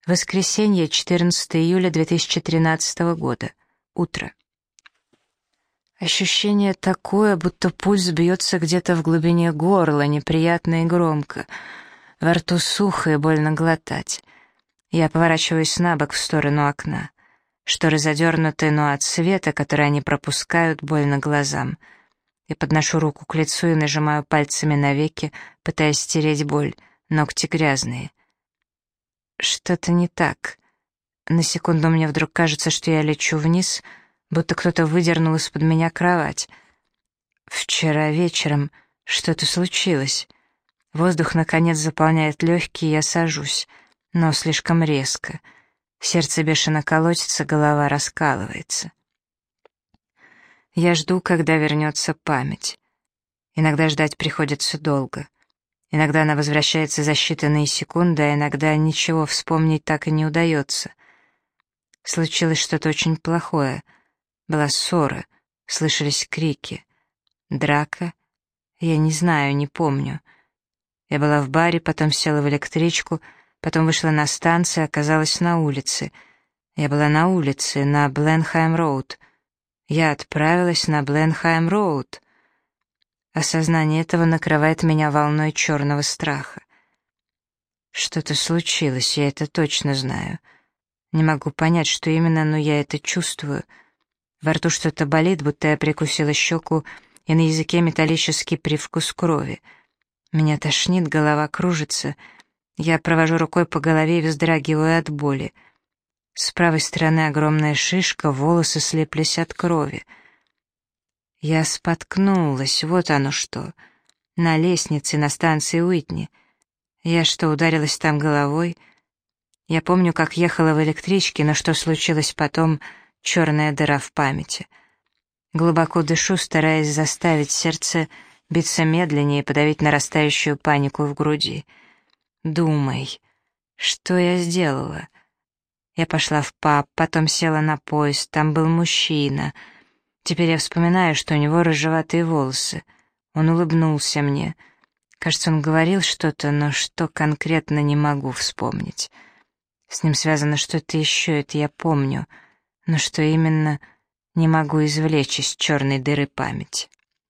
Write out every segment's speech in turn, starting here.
Воскресенье, 14 июля 2013 года. Утро. Ощущение такое, будто пульс бьется где-то в глубине горла, неприятно и громко. Во рту сухо и больно глотать. Я поворачиваюсь на бок в сторону окна. Шторы задернуты, но от света, который они пропускают, больно глазам. Я подношу руку к лицу и нажимаю пальцами на веки, пытаясь стереть боль. Ногти грязные. Что-то не так. На секунду мне вдруг кажется, что я лечу вниз, будто кто-то выдернул из-под меня кровать. Вчера вечером что-то случилось. Воздух, наконец, заполняет легкие, и я сажусь, но слишком резко. Сердце бешено колотится, голова раскалывается. Я жду, когда вернется память. Иногда ждать приходится долго. Иногда она возвращается за считанные секунды, а иногда ничего вспомнить так и не удается. Случилось что-то очень плохое. Была ссора, слышались крики. Драка? Я не знаю, не помню. Я была в баре, потом села в электричку, потом вышла на станцию и оказалась на улице. Я была на улице, на Бленхайм-роуд. Я отправилась на Бленхайм-роуд. Осознание этого накрывает меня волной черного страха. Что-то случилось, я это точно знаю. Не могу понять, что именно, но я это чувствую. Во рту что-то болит, будто я прикусила щеку, и на языке металлический привкус крови. Меня тошнит, голова кружится. Я провожу рукой по голове и вздрагиваю от боли. С правой стороны огромная шишка, волосы слиплись от крови. Я споткнулась, вот оно что. На лестнице на станции Уитни. Я что, ударилась там головой? Я помню, как ехала в электричке, но что случилось потом, черная дыра в памяти. Глубоко дышу, стараясь заставить сердце биться медленнее и подавить нарастающую панику в груди. Думай, что я сделала? Я пошла в паб, потом села на поезд, там был мужчина. Теперь я вспоминаю, что у него рыжеватые волосы. Он улыбнулся мне. Кажется, он говорил что-то, но что конкретно не могу вспомнить. С ним связано что-то еще, это я помню, но что именно, не могу извлечь из черной дыры памяти.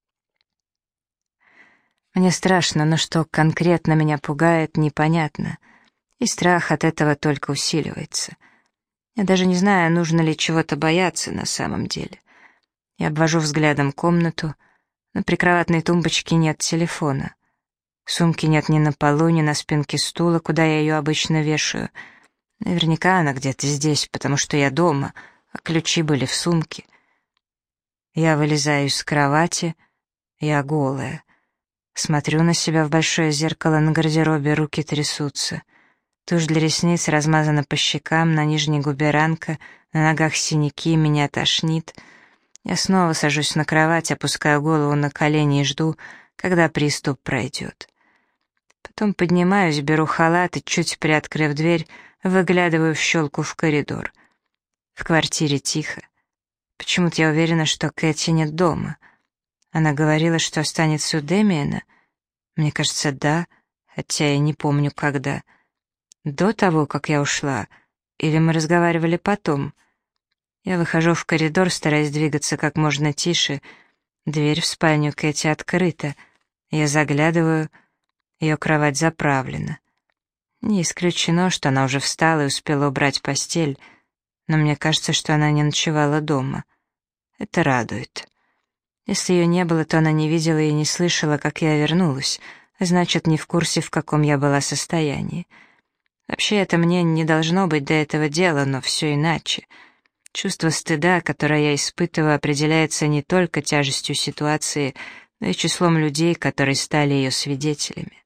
Мне страшно, но что конкретно меня пугает, непонятно, и страх от этого только усиливается. Я даже не знаю, нужно ли чего-то бояться на самом деле. Я обвожу взглядом комнату. На прикроватной тумбочке нет телефона. Сумки нет ни на полу, ни на спинке стула, куда я ее обычно вешаю. Наверняка она где-то здесь, потому что я дома, а ключи были в сумке. Я вылезаю из кровати. Я голая. Смотрю на себя в большое зеркало на гардеробе, руки трясутся. Тушь для ресниц размазана по щекам, на нижней губе ранка, на ногах синяки, меня тошнит. Я снова сажусь на кровать, опускаю голову на колени и жду, когда приступ пройдет. Потом поднимаюсь, беру халат и, чуть приоткрыв дверь, выглядываю в щелку в коридор. В квартире тихо. Почему-то я уверена, что Кэти нет дома. Она говорила, что останется у Дэмиена. Мне кажется, да, хотя я не помню, когда. До того, как я ушла, или мы разговаривали потом. Я выхожу в коридор, стараясь двигаться как можно тише. Дверь в спальню Кэти открыта. Я заглядываю, ее кровать заправлена. Не исключено, что она уже встала и успела убрать постель, но мне кажется, что она не ночевала дома. Это радует. Если ее не было, то она не видела и не слышала, как я вернулась, а значит, не в курсе, в каком я была состоянии. Вообще, это мне не должно быть до этого дела, но все иначе. Чувство стыда, которое я испытываю, определяется не только тяжестью ситуации, но и числом людей, которые стали ее свидетелями.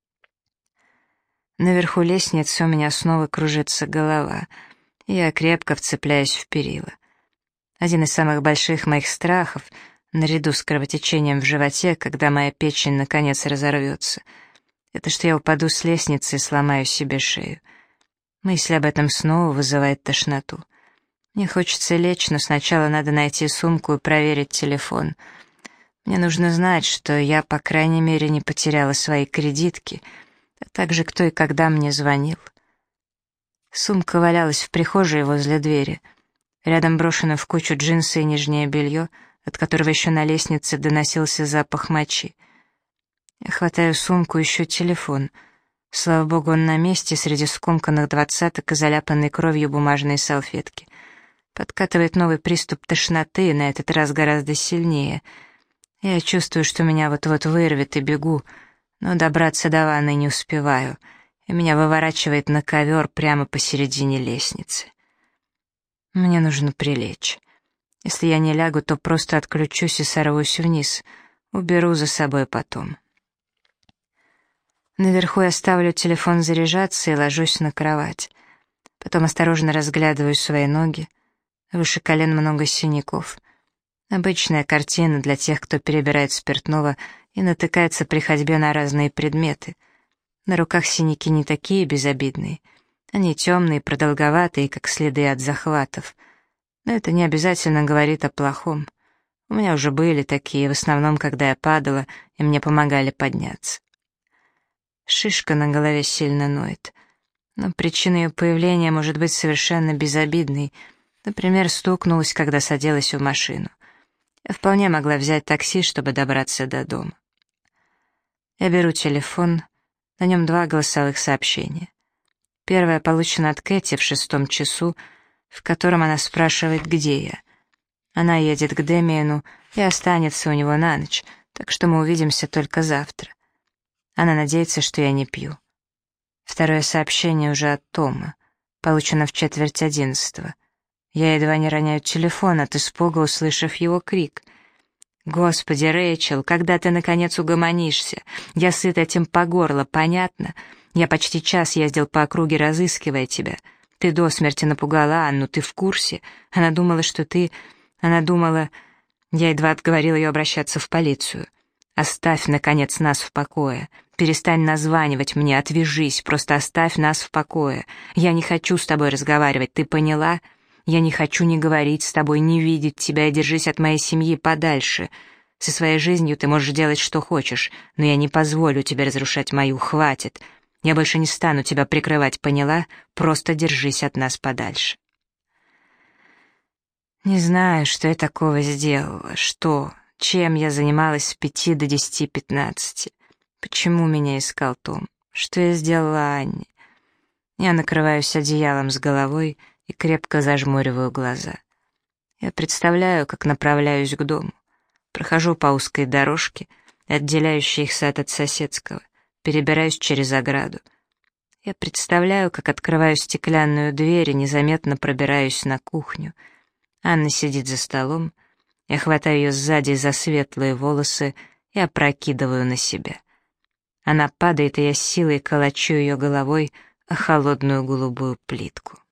Наверху лестницы у меня снова кружится голова, и я крепко вцепляюсь в перила. Один из самых больших моих страхов, наряду с кровотечением в животе, когда моя печень наконец разорвется, это что я упаду с лестницы и сломаю себе шею. Мысль об этом снова вызывает тошноту. Мне хочется лечь, но сначала надо найти сумку и проверить телефон. Мне нужно знать, что я, по крайней мере, не потеряла свои кредитки, а также кто и когда мне звонил. Сумка валялась в прихожей возле двери. Рядом брошено в кучу джинсы и нижнее белье, от которого еще на лестнице доносился запах мочи. Я хватаю сумку, ищу телефон. Слава богу, он на месте, среди скомканных двадцаток и заляпанной кровью бумажной салфетки. Подкатывает новый приступ тошноты, на этот раз гораздо сильнее. Я чувствую, что меня вот-вот вырвет, и бегу, но добраться до ванной не успеваю, и меня выворачивает на ковер прямо посередине лестницы. Мне нужно прилечь. Если я не лягу, то просто отключусь и сорвусь вниз. Уберу за собой потом. Наверху я ставлю телефон заряжаться и ложусь на кровать. Потом осторожно разглядываю свои ноги. Выше колен много синяков. Обычная картина для тех, кто перебирает спиртного и натыкается при ходьбе на разные предметы. На руках синяки не такие безобидные. Они темные, продолговатые, как следы от захватов. Но это не обязательно говорит о плохом. У меня уже были такие, в основном, когда я падала, и мне помогали подняться. Шишка на голове сильно ноет. Но причина ее появления может быть совершенно безобидной. Например, стукнулась, когда садилась в машину. Я вполне могла взять такси, чтобы добраться до дома. Я беру телефон, на нем 2 голосовых сообщения. Первое получено от Кэти в 6 часу, в котором она спрашивает, где я. Она едет к Дэмиену и останется у него на ночь, так что мы увидимся только завтра. Она надеется, что я не пью. Второе сообщение уже от Тома, получено в 10:45. Я едва не роняю телефон от испуга, услышав его крик. «Господи, Рэйчел, когда ты, наконец, угомонишься? Я сыт этим по горло, понятно? Я почти час ездил по округе, разыскивая тебя. Ты до смерти напугала Анну, ты в курсе? Она думала, что ты... Она думала...» Я едва отговорил ее обращаться в полицию. «Оставь, наконец, нас в покое. Перестань названивать мне, отвяжись, просто оставь нас в покое. Я не хочу с тобой разговаривать, ты поняла? Я не хочу ни говорить с тобой, ни видеть тебя, и держись от моей семьи подальше. Со своей жизнью ты можешь делать, что хочешь, но я не позволю тебе разрушать мою, хватит. Я больше не стану тебя прикрывать, поняла? Просто держись от нас подальше». Не знаю, что я такого сделала, чем я занималась с 5 до 10-15. Почему меня искал Том? Что я сделала Анне? Я накрываюсь одеялом с головой и крепко зажмуриваю глаза. Я представляю, как направляюсь к дому. Прохожу по узкой дорожке, отделяющей их сад от соседского, перебираюсь через ограду. Я представляю, как открываю стеклянную дверь и незаметно пробираюсь на кухню. Анна сидит за столом. Я хватаю ее сзади за светлые волосы и опрокидываю на себя. Она падает, и я с силой колочу ее головой о холодную голубую плитку.